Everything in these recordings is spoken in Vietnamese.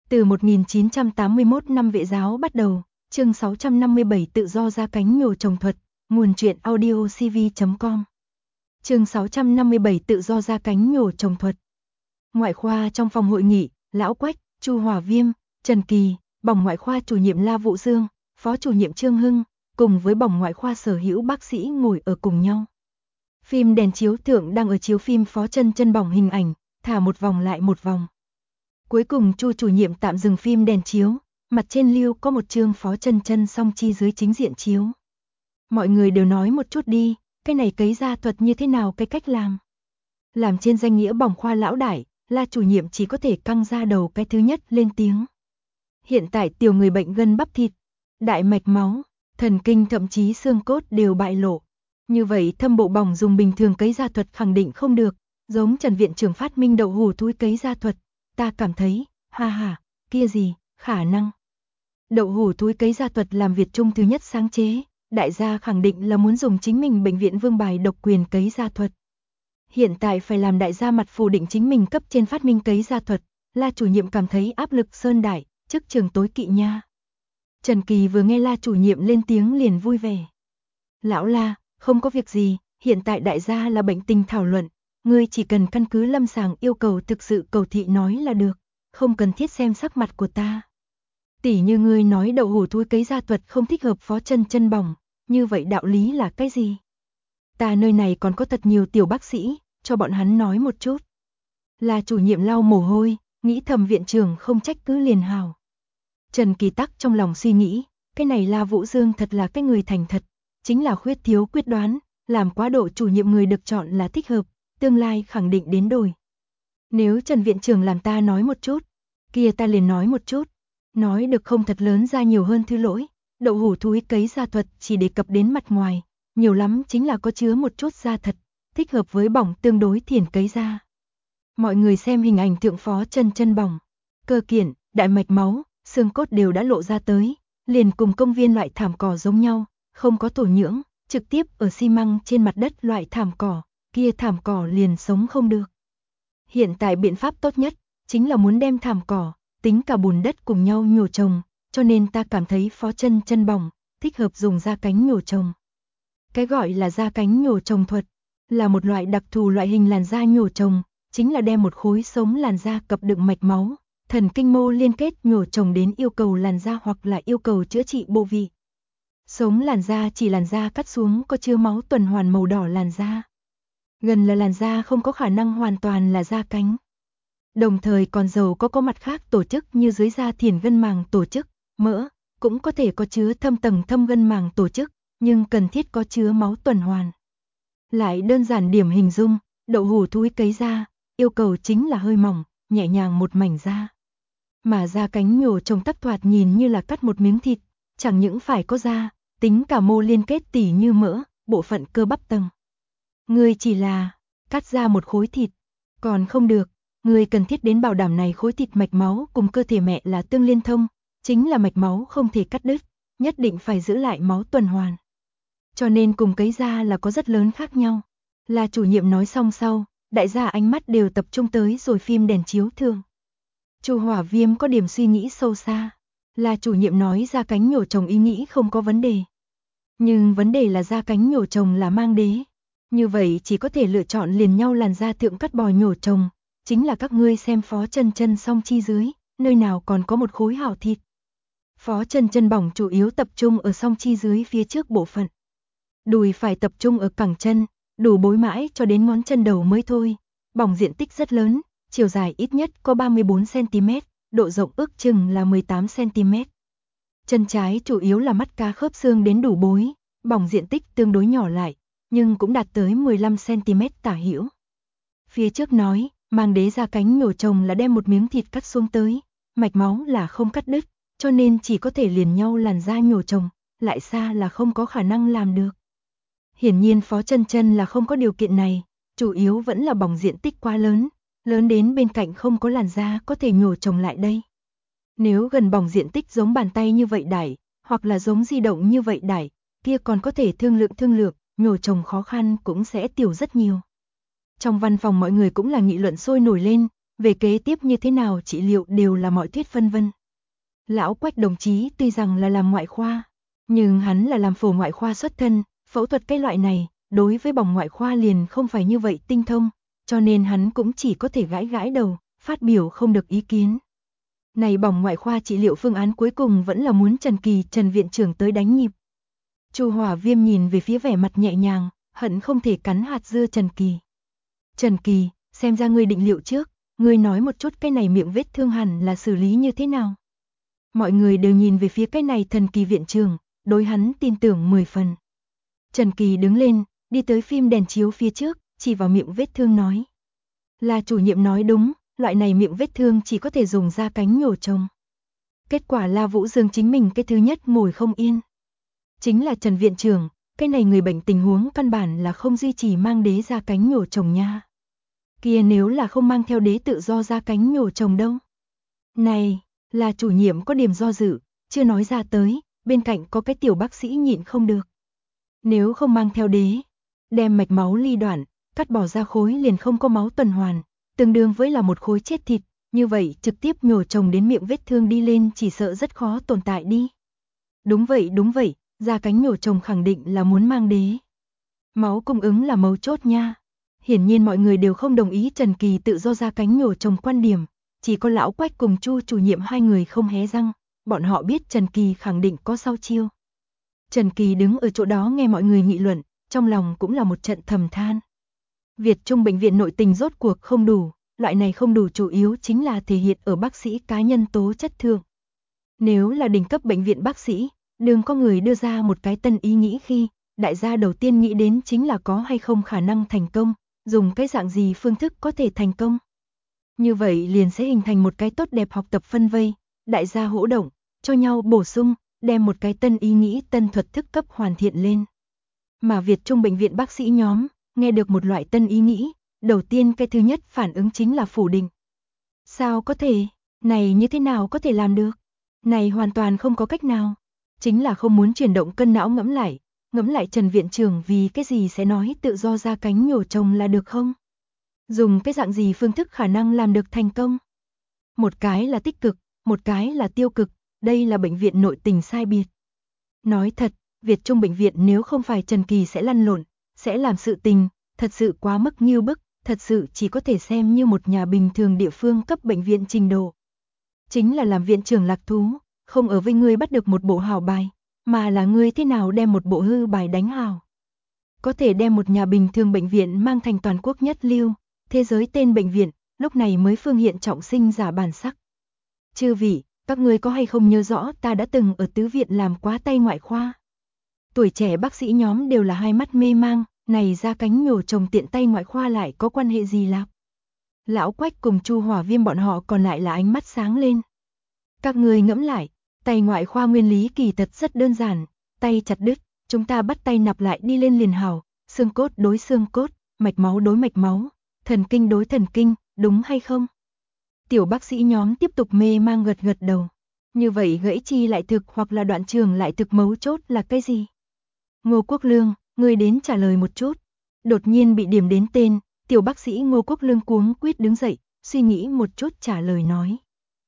Từ 1981 năm Vệ giáo bắt đầu, chương 657 tự do ra cánh nhổ trồng thuật, nguồn truyện audio cv.com. Chương 657 tự do ra cánh nhổ trồng thuật. Ngoại khoa trong phòng hội nghị, Lão Quách, Chu Hòa Viêm, Trần Kỳ, bỏng ngoại khoa chủ nhiệm La Vũ Dương, phó chủ nhiệm Trương Hưng, cùng với bỏng ngoại khoa sở hữu bác sĩ ngồi ở cùng nhau. Phim đèn chiếu thượng đang ở chiếu phim Phó Chân bỏng hình ảnh, thả một vòng lại một vòng. Cuối cùng Chu chủ nhiệm tạm dừng phim đèn chiếu, mặt trên lưu có một chương Phó Chân song chi dưới chính diện chiếu. Mọi người đều nói một chút đi, cái này cấy ra thuật như thế nào cái cách làm. Làm trên danh nghĩa bỏng khoa lão đại, La chủ nhiệm chỉ có thể căng ra đầu cái thứ nhất lên tiếng. Hiện tại tiểu người bệnh gân bắp thịt, đại mạch máu, thần kinh thậm chí xương cốt đều bại lộ. Như vậy thâm bộ bỏng dùng bình thường cấy ra thuật khẳng định không được, giống Trần viện trưởng phát minh đậu hủ thúi cấy ra thuật, ta cảm thấy, kia gì, khả năng. Đậu hủ thúi cấy ra thuật làm Việt Trung thứ nhất sáng chế, đại gia khẳng định là muốn dùng chính mình bệnh viện vương bài độc quyền cấy ra thuật. Hiện tại phải làm đại gia mặt phủ định chính mình cấp trên phát minh cấy ra thuật, La chủ nhiệm cảm thấy áp lực sơn đại, chức trường tối kỵ nha. Trần Kỳ vừa nghe La chủ nhiệm lên tiếng liền vui vẻ. Lão La, không có việc gì, hiện tại đại gia là bệnh tình thảo luận, ngươi chỉ cần căn cứ lâm sàng yêu cầu thực sự cầu thị nói là được, không cần thiết xem sắc mặt của ta. Tỉ như ngươi nói đậu hủ thúi cấy ra thuật không thích hợp Phó Chân bỏng, như vậy đạo lý là cái gì? Ta nơi này còn có thật nhiều tiểu bác sĩ, cho bọn hắn nói một chút. Là chủ nhiệm lau mồ hôi, nghĩ thầm viện trưởng không trách cứ liền hào. Trần Kỳ Tắc trong lòng suy nghĩ, cái này La Vũ Dương thật là cái người thành thật, chính là khuyết thiếu quyết đoán, làm quá độ chủ nhiệm người được chọn là thích hợp, tương lai khẳng định đến đổi. Nếu Trần viện trưởng làm ta nói một chút, kia ta liền nói một chút, nói được không thật lớn ra nhiều hơn thứ lỗi, đậu hủ thúi cấy ra thuật chỉ đề cập đến mặt ngoài, nhiều lắm chính là có chứa một chút da thật, thích hợp với bỏng tương đối thiển cấy ra. Mọi người xem hình ảnh thượng Phó Chân bỏng, cơ kiện, đại mạch máu, xương cốt đều đã lộ ra tới, liền cùng công viên loại thảm cỏ giống nhau, không có thổ nhưỡng, trực tiếp ở xi măng trên mặt đất loại thảm cỏ, kia thảm cỏ liền sống không được. Hiện tại biện pháp tốt nhất, chính là muốn đem thảm cỏ, tính cả bùn đất cùng nhau nhổ trồng, cho nên ta cảm thấy Phó Chân bỏng, thích hợp dùng da cánh nhổ trồng. Cái gọi là da cánh nhổ trồng thuật, là một loại đặc thù loại hình làn da nhổ trồng, chính là đem một khối sống làn da cập đựng mạch máu, thần kinh mô liên kết nhổ trồng đến yêu cầu làn da hoặc là yêu cầu chữa trị bộ vị. Sống làn da chỉ làn da cắt xuống có chứa máu tuần hoàn màu đỏ làn da. Gần là làn da không có khả năng hoàn toàn là da cánh. Đồng thời còn giàu có mặt khác tổ chức như dưới da thiển gân màng tổ chức, mỡ, cũng có thể có chứa thâm tầng thâm gân màng tổ chức, nhưng cần thiết có chứa máu tuần hoàn. Lại đơn giản điểm hình dung, đậu hủ thúi cấy da, yêu cầu chính là hơi mỏng, nhẹ nhàng một mảnh da. Mà da cánh nhổ trồng tắc thoạt nhìn như là cắt một miếng thịt, chẳng những phải có da, tính cả mô liên kết tỉ như mỡ, bộ phận cơ bắp tầng. Người chỉ là cắt ra một khối thịt, còn không được, người cần thiết đến bảo đảm này khối thịt mạch máu cùng cơ thể mẹ là tương liên thông, chính là mạch máu không thể cắt đứt, nhất định phải giữ lại máu tuần hoàn. Cho nên cùng cấy da là có rất lớn khác nhau. Là chủ nhiệm nói xong sau, đại gia ánh mắt đều tập trung tới rồi phim đèn chiếu thường. Chu Hỏa Viêm có điểm suy nghĩ sâu xa. Là chủ nhiệm nói da cánh nhổ trồng ý nghĩ không có vấn đề. Nhưng vấn đề là da cánh nhổ trồng là mang đế. Như vậy chỉ có thể lựa chọn liền nhau làn da thượng cắt bò nhổ trồng. Chính là các ngươi xem Phó Chân song chi dưới, nơi nào còn có một khối hảo thịt. Phó Chân bỏng chủ yếu tập trung ở song chi dưới phía trước bộ phận. Đùi phải tập trung ở cẳng chân, đủ bối mãi cho đến ngón chân đầu mới thôi. Bỏng diện tích rất lớn, chiều dài ít nhất có 34cm, độ rộng ước chừng là 18cm. Chân trái chủ yếu là mắt cá khớp xương đến đủ bối, bỏng diện tích tương đối nhỏ lại, nhưng cũng đạt tới 15cm tả hữu. Phía trước nói, mang đế da cánh nhổ trồng là đem một miếng thịt cắt xuống tới, mạch máu là không cắt đứt, cho nên chỉ có thể liền nhau làn da nhổ trồng, lại xa là không có khả năng làm được. Hiển nhiên Phó Chân là không có điều kiện này, chủ yếu vẫn là bỏng diện tích quá lớn, lớn đến bên cạnh không có làn da có thể nhổ trồng lại đây. Nếu gần bỏng diện tích giống bàn tay như vậy đại, hoặc là giống di động như vậy đại, kia còn có thể thương lượng, nhổ trồng khó khăn cũng sẽ tiểu rất nhiều. Trong văn phòng mọi người cũng là nghị luận sôi nổi lên, về kế tiếp như thế nào trị liệu đều là mọi thuyết phân vân. Lão Quách đồng chí tuy rằng là làm ngoại khoa, nhưng hắn là làm phổ ngoại khoa xuất thân, phẫu thuật cái loại này, đối với bỏng ngoại khoa liền không phải như vậy tinh thông, cho nên hắn cũng chỉ có thể gãi gãi đầu, phát biểu không được ý kiến. Này bỏng ngoại khoa trị liệu phương án cuối cùng vẫn là muốn Trần viện trưởng tới đánh nhịp. Chu Hỏa Viêm nhìn về phía vẻ mặt nhẹ nhàng, hận không thể cắn hạt dưa Trần Kỳ. Trần Kỳ, xem ra ngươi định liệu trước, ngươi nói một chút cái này miệng vết thương hẳn là xử lý như thế nào. Mọi người đều nhìn về phía cái này Thần Kỳ viện trưởng, đối hắn tin tưởng 10 phần. Trần Kỳ đứng lên, đi tới phim đèn chiếu phía trước, chỉ vào miệng vết thương nói. Là chủ nhiệm nói đúng, loại này miệng vết thương chỉ có thể dùng da cánh nhổ trồng. Kết quả là Vũ Dương chính mình cái thứ nhất ngồi không yên. Chính là Trần viện trưởng, cái này người bệnh tình huống căn bản là không duy trì mang đế da cánh nhổ trồng nha. Kia nếu là không mang theo đế tự do da cánh nhổ trồng đâu. Này, là chủ nhiệm có điểm do dự, chưa nói ra tới, bên cạnh có cái tiểu bác sĩ nhịn không được. Nếu không mang theo đế, đem mạch máu ly đoạn, cắt bỏ ra khối liền không có máu tuần hoàn, tương đương với là một khối chết thịt, như vậy trực tiếp nhổ trồng đến miệng vết thương đi lên chỉ sợ rất khó tồn tại đi. Đúng vậy, da cánh nhổ trồng khẳng định là muốn mang đế. Máu cung ứng là mấu chốt nha. Hiển nhiên mọi người đều không đồng ý Trần Kỳ tự do da cánh nhổ trồng quan điểm, chỉ có lão Quách cùng Chu chủ nhiệm hai người không hé răng, bọn họ biết Trần Kỳ khẳng định có sau chiêu. Trần Kỳ đứng ở chỗ đó nghe mọi người nghị luận, trong lòng cũng là một trận thầm than. Việt Trung bệnh viện nội tình rốt cuộc không đủ, loại này không đủ chủ yếu chính là thể hiện ở bác sĩ cá nhân tố chất thượng. Nếu là đỉnh cấp bệnh viện bác sĩ, đừng có người đưa ra một cái tân ý nghĩ khi, đại gia đầu tiên nghĩ đến chính là có hay không khả năng thành công, dùng cái dạng gì phương thức có thể thành công. Như vậy liền sẽ hình thành một cái tốt đẹp học tập phân vây, đại gia hỗ động, cho nhau bổ sung, đem một cái tân ý nghĩ tân thuật thức cấp hoàn thiện lên. Mà Việt Trung bệnh viện bác sĩ nhóm, nghe được một loại tân ý nghĩ, đầu tiên cái thứ nhất phản ứng chính là phủ định. Sao có thể, này như thế nào có thể làm được? Này hoàn toàn không có cách nào. Chính là không muốn chuyển động cân não ngẫm lại Trần viện trưởng vì cái gì sẽ nói tự do ra cánh nhổ trồng là được không? Dùng cái dạng gì phương thức khả năng làm được thành công? Một cái là tích cực, một cái là tiêu cực, đây là bệnh viện nội tình sai biệt. Nói thật, Việt Trung bệnh viện nếu không phải Trần Kỳ sẽ lăn lộn, sẽ làm sự tình, thật sự quá mức nghiêu bức, thật sự chỉ có thể xem như một nhà bình thường địa phương cấp bệnh viện trình độ. Chính là làm viện trưởng lạc thú, không ở với ngươi bắt được một bộ hào bài, mà là ngươi thế nào đem một bộ hư bài đánh hào. Có thể đem một nhà bình thường bệnh viện mang thành toàn quốc nhất lưu, thế giới tên bệnh viện, lúc này mới phương hiện trọng sinh giả bản sắc. Chư vị, các ngươi có hay không nhớ rõ ta đã từng ở tứ viện làm quá tay ngoại khoa. Tuổi trẻ bác sĩ nhóm đều là hai mắt mê mang, này ra cánh nhổ trồng tiện tay ngoại khoa lại có quan hệ gì lạc. Lão Quách cùng Chu Hỏa Viêm bọn họ còn lại là ánh mắt sáng lên. Các ngươi ngẫm lại, tay ngoại khoa nguyên lý kỳ thật rất đơn giản, tay chặt đứt, chúng ta bắt tay nạp lại đi lên liền hảo, xương cốt đối xương cốt, mạch máu đối mạch máu, thần kinh đối thần kinh, đúng hay không? Tiểu bác sĩ nhóm tiếp tục mê mang gật gật đầu. Như vậy gãy chi lại thực hoặc là đoạn trường lại thực mấu chốt là cái gì? Ngô Quốc Lương, ngươi đến trả lời một chút. Đột nhiên bị điểm đến tên, tiểu bác sĩ Ngô Quốc Lương cuống quýt đứng dậy, suy nghĩ một chút trả lời nói.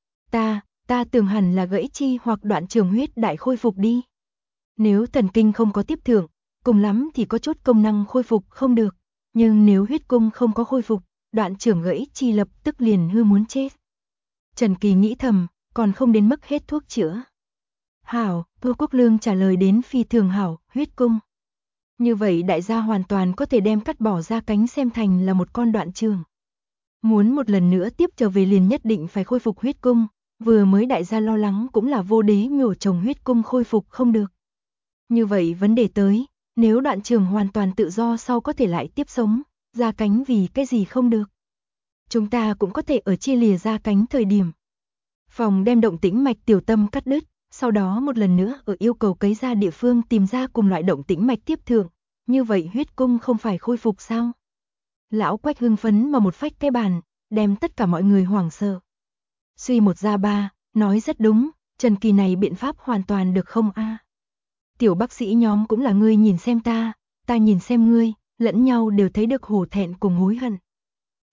Ta tưởng hẳn là gãy chi hoặc đoạn trường huyết đại khôi phục đi. Nếu thần kinh không có tiếp thượng, cùng lắm thì có chút công năng khôi phục không được. Nhưng nếu huyết cung không có khôi phục, đoạn trường gãy chi lập tức liền hư muốn chết. Trần Kỳ nghĩ thầm, còn không đến mức hết thuốc chữa. Hảo, Ngô Quốc Lương trả lời đến phi thường hảo, huyết cung. Như vậy đại gia hoàn toàn có thể đem cắt bỏ ra cánh xem thành là một con đoạn trường. Muốn một lần nữa tiếp trở về liền nhất định phải khôi phục huyết cung, vừa mới đại gia lo lắng cũng là vô đế nhổ trồng huyết cung khôi phục không được. Như vậy vấn đề tới, nếu đoạn trường hoàn toàn tự do sau có thể lại tiếp sống, ra cánh vì cái gì không được. Chúng ta cũng có thể ở chia lìa ra cánh thời điểm. Phòng đem động tĩnh mạch tiểu tâm cắt đứt, sau đó một lần nữa ở yêu cầu cấy ra địa phương tìm ra cùng loại động tĩnh mạch tiếp thượng, như vậy huyết cung không phải khôi phục sao? Lão Quách hưng phấn mà một phách cái bàn, đem tất cả mọi người hoảng sợ. Suy một ra ba, nói rất đúng, Trần Kỳ này biện pháp hoàn toàn được không a? Tiểu bác sĩ nhóm cũng là ngươi nhìn xem ta nhìn xem ngươi, lẫn nhau đều thấy được hổ thẹn cùng hối hận.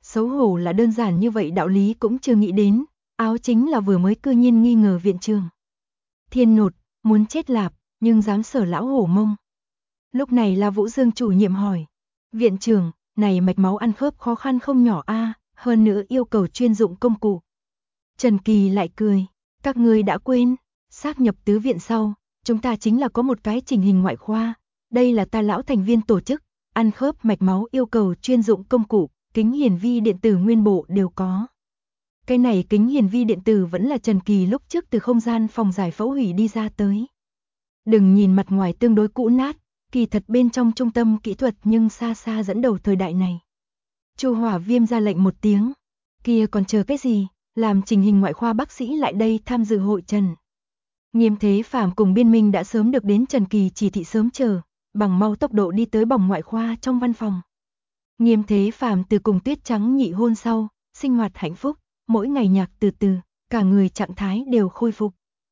Xấu hổ là đơn giản như vậy đạo lý cũng chưa nghĩ đến, áo chính là vừa mới cư nhiên nghi ngờ viện trưởng. Thiên nột, muốn chết lạp, nhưng dám sở lão hổ mông. Lúc này là Vũ Dương chủ nhiệm hỏi. Viện trưởng, này mạch máu ăn khớp khó khăn không nhỏ a, hơn nữa yêu cầu chuyên dụng công cụ. Trần Kỳ lại cười, các ngươi đã quên, xác nhập tứ viện sau, chúng ta chính là có một cái chỉnh hình ngoại khoa, đây là ta lão thành viên tổ chức, ăn khớp mạch máu yêu cầu chuyên dụng công cụ, kính hiển vi điện tử nguyên bộ đều có. Cái này kính hiển vi điện tử vẫn là Trần Kỳ lúc trước từ không gian phòng giải phẫu hủy đi ra tới. Đừng nhìn mặt ngoài tương đối cũ nát, kỳ thật bên trong trung tâm kỹ thuật nhưng xa xa dẫn đầu thời đại này. Chu Hỏa Viêm ra lệnh một tiếng, kia còn chờ cái gì, làm trình hình ngoại khoa bác sĩ lại đây tham dự hội trần. Nghiêm Thế Phàm cùng Biên Minh đã sớm được đến Trần Kỳ chỉ thị sớm chờ, bằng mau tốc độ đi tới bòng ngoại khoa trong văn phòng. Nghiêm Thế Phàm từ cùng Tuyết Trắng nhị hôn sau, sinh hoạt hạnh phúc, mỗi ngày nhạc từ từ, cả người trạng thái đều khôi phục.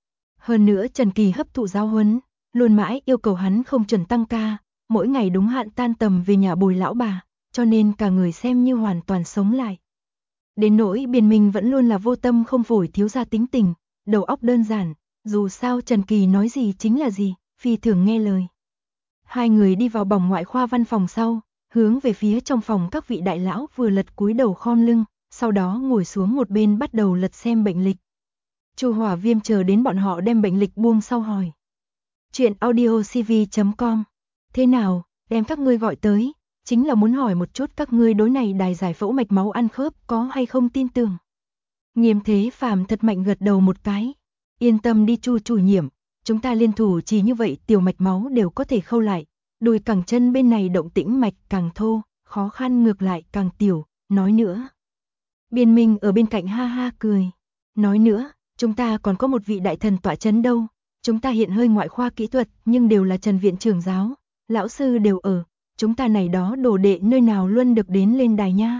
Hơn nữa Trần Kỳ hấp thụ giáo huấn, luôn mãi yêu cầu hắn không chuẩn tăng ca, mỗi ngày đúng hạn tan tầm về nhà bồi lão bà, cho nên cả người xem như hoàn toàn sống lại. Đến nỗi Biên Minh vẫn luôn là vô tâm không phổi thiếu gia tính tình, đầu óc đơn giản, dù sao Trần Kỳ nói gì chính là gì, phi thường nghe lời. Hai người đi vào bòng ngoại khoa văn phòng sau, hướng về phía trong phòng các vị đại lão vừa lật cúi đầu khom lưng, sau đó ngồi xuống một bên bắt đầu lật xem bệnh lịch. Chu Hỏa Viêm chờ đến bọn họ đem bệnh lịch buông sau hỏi. Chuyện audiocv.com. Thế nào, đem các ngươi gọi tới, chính là muốn hỏi một chút các ngươi đối này đài giải phẫu mạch máu ăn khớp có hay không tin tưởng. Nghiêm Thế Phàm thật mạnh gật đầu một cái. Yên tâm đi Chu chủ nhiệm, chúng ta liên thủ chỉ như vậy tiểu mạch máu đều có thể khâu lại. Đùi cẳng chân bên này động tĩnh mạch càng thô, khó khăn ngược lại càng tiểu, nói nữa. Biên Minh ở bên cạnh ha ha cười. Nói nữa, chúng ta còn có một vị đại thần tọa chấn đâu. Chúng ta hiện hơi ngoại khoa kỹ thuật nhưng đều là Trần viện trưởng giáo, lão sư đều ở, chúng ta này đó đồ đệ nơi nào luôn được đến lên đài nha.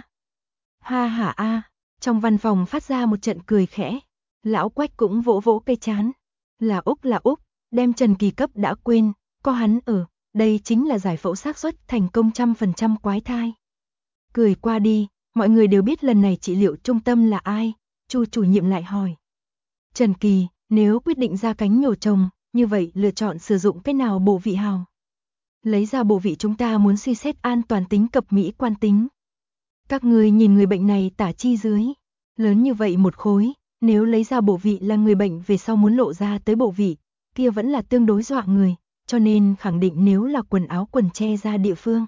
Ha ha a, trong văn phòng phát ra một trận cười khẽ, lão Quách cũng vỗ vỗ cây trán. Là Úc, đem Trần Kỳ cấp đã quên, có hắn ở, đây chính là giải phẫu xác suất thành công 100% quái thai. Cười qua đi, mọi người đều biết lần này trị liệu trung tâm là ai, Chu chủ nhiệm lại hỏi. Trần Kỳ, nếu quyết định ra cánh nhổ chồng, như vậy lựa chọn sử dụng cái nào bộ vị hào? Lấy ra bộ vị chúng ta muốn suy xét an toàn tính cập mỹ quan tính. Các người nhìn người bệnh này tả chi dưới, lớn như vậy một khối, nếu lấy ra bộ vị là người bệnh về sau muốn lộ ra tới bộ vị, kia vẫn là tương đối dọa người, cho nên khẳng định nếu là quần áo quần che ra địa phương.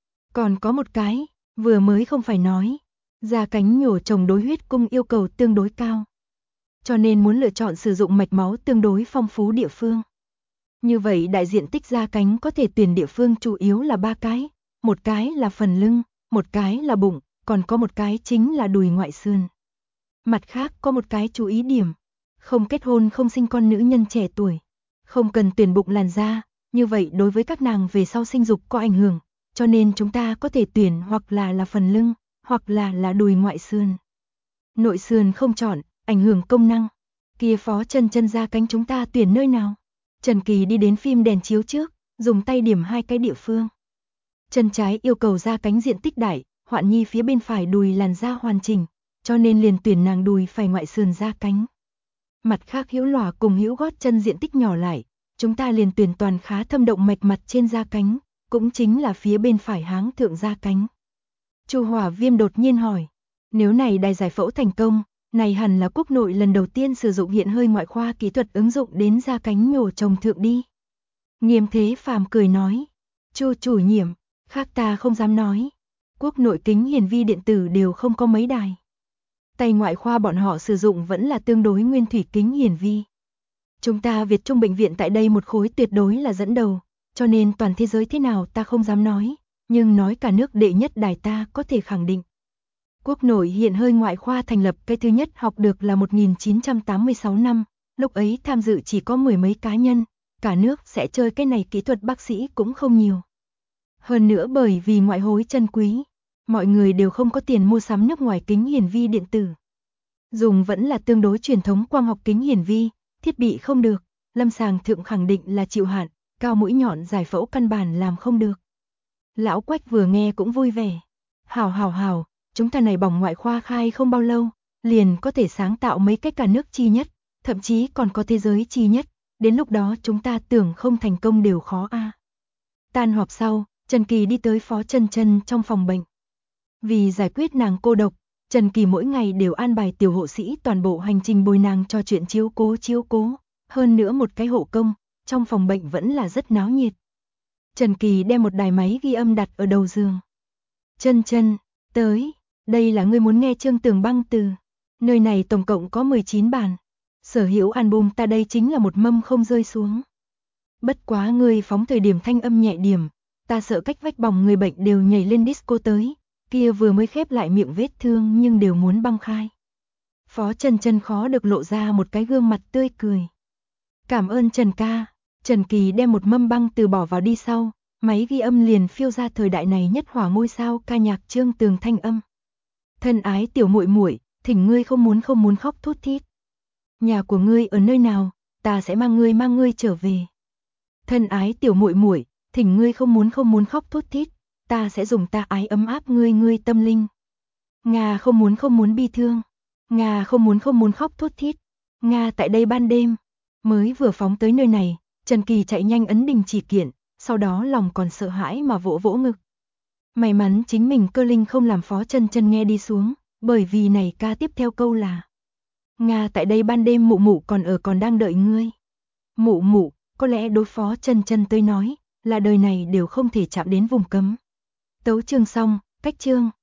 Còn có một cái, vừa mới không phải nói, ra cánh nhổ chồng đối huyết cung yêu cầu tương đối cao. Cho nên muốn lựa chọn sử dụng mạch máu tương đối phong phú địa phương. Như vậy đại diện tích ra cánh có thể tuyển địa phương chủ yếu là 3 cái, một cái là phần lưng, một cái là bụng, còn có một cái chính là đùi ngoại sườn. Mặt khác có một cái chú ý điểm, không kết hôn không sinh con nữ nhân trẻ tuổi, không cần tuyển bụng làn da, như vậy đối với các nàng về sau sinh dục có ảnh hưởng, cho nên chúng ta có thể tuyển hoặc là phần lưng, hoặc là đùi ngoại sườn. Nội sườn không chọn, ảnh hưởng công năng. Kia Phó Chân ra cánh chúng ta tuyển nơi nào? Trần Kỳ đi đến phim đèn chiếu trước, dùng tay điểm 2 cái địa phương. Chân trái yêu cầu ra cánh diện tích đại, Hoạn Nhi phía bên phải đùi làn da hoàn chỉnh, cho nên liền tuyển nàng đùi phải ngoại sườn ra cánh. Mặt khác hữu lòa cùng hữu gót chân diện tích nhỏ lại, chúng ta liền tuyển toàn khá thâm động mạch mặt trên da cánh, cũng chính là phía bên phải háng thượng da cánh. Chu Hỏa Viêm đột nhiên hỏi, nếu này đài giải phẫu thành công, này hẳn là quốc nội lần đầu tiên sử dụng hiện hơi ngoại khoa kỹ thuật ứng dụng đến da cánh nhổ chồng thượng đi. Nghiêm Thế Phàm cười nói, Chu chủ nhiệm, khác ta không dám nói, quốc nội kính hiển vi điện tử đều không có mấy đài. Tay ngoại khoa bọn họ sử dụng vẫn là tương đối nguyên thủy kính hiển vi. Chúng ta Việt Trung bệnh viện tại đây một khối tuyệt đối là dẫn đầu, cho nên toàn thế giới thế nào ta không dám nói, nhưng nói cả nước đệ nhất đài ta có thể khẳng định. Quốc nội hiện hơi ngoại khoa thành lập cái thứ nhất học được là 1986 năm, lúc ấy tham dự chỉ có 10 mấy cá nhân, cả nước sẽ chơi cái này kỹ thuật bác sĩ cũng không nhiều. Hơn nữa bởi vì ngoại hối chân quý, mọi người đều không có tiền mua sắm nước ngoài kính hiển vi điện tử. Dùng vẫn là tương đối truyền thống quang học kính hiển vi, thiết bị không được, lâm sàng thượng khẳng định là chịu hạn, cao mũi nhọn giải phẫu căn bản làm không được. Lão Quách vừa nghe cũng vui vẻ. Hảo, chúng ta này bỏng ngoại khoa khai không bao lâu, liền có thể sáng tạo mấy cái cả nước chi nhất, thậm chí còn có thế giới chi nhất, đến lúc đó chúng ta tưởng không thành công đều khó a. Tan họp sau, Trần Kỳ đi tới Phó Chân Chân trong phòng bệnh. Vì giải quyết nàng cô độc, Trần Kỳ mỗi ngày đều an bài tiểu hộ sĩ toàn bộ hành trình bồi nàng cho chuyện chiếu cố, hơn nữa một cái hộ công, trong phòng bệnh vẫn là rất náo nhiệt. Trần Kỳ đem một đài máy ghi âm đặt ở đầu giường. Chân Chân, tới, đây là ngươi muốn nghe chương Tường Băng từ. Nơi này tổng cộng có 19 bản. Sở hữu album ta đây chính là một mâm không rơi xuống. Bất quá ngươi phóng thời điểm thanh âm nhẹ điểm, ta sợ cách vách bỏng người bệnh đều nhảy lên disco tới, kia vừa mới khép lại miệng vết thương nhưng đều muốn băng khai. Phó Chân Chân khó được lộ ra một cái gương mặt tươi cười. Cảm ơn Trần ca. Trần Kỳ đem một mâm băng từ bỏ vào đi sau, máy ghi âm liền phiêu ra thời đại này nhất hỏa ngôi sao ca nhạc Trương Tường thanh âm. Thân ái tiểu muội muội, thỉnh ngươi không muốn khóc thút thít. Nhà của ngươi ở nơi nào, ta sẽ mang ngươi trở về. Thân ái tiểu muội muội, thỉnh ngươi không muốn khóc thút thít, ta sẽ dùng ta ái ấm áp ngươi tâm linh. Nga không muốn bi thương, Nga không muốn khóc thút thít, Nga tại đây ban đêm. Mới vừa phóng tới nơi này, Trần Kỳ chạy nhanh ấn đình chỉ kiện, sau đó lòng còn sợ hãi mà vỗ vỗ ngực. May mắn chính mình cơ linh không làm Phó Chân Chân nghe đi xuống, bởi vì này ca tiếp theo câu là Nga tại đây ban đêm mụ mụ còn đang đợi ngươi. Mụ mụ, có lẽ đối Phó Chân Chân tới nói, là đời này đều không thể chạm đến vùng cấm. Tấu chương xong, cách chương.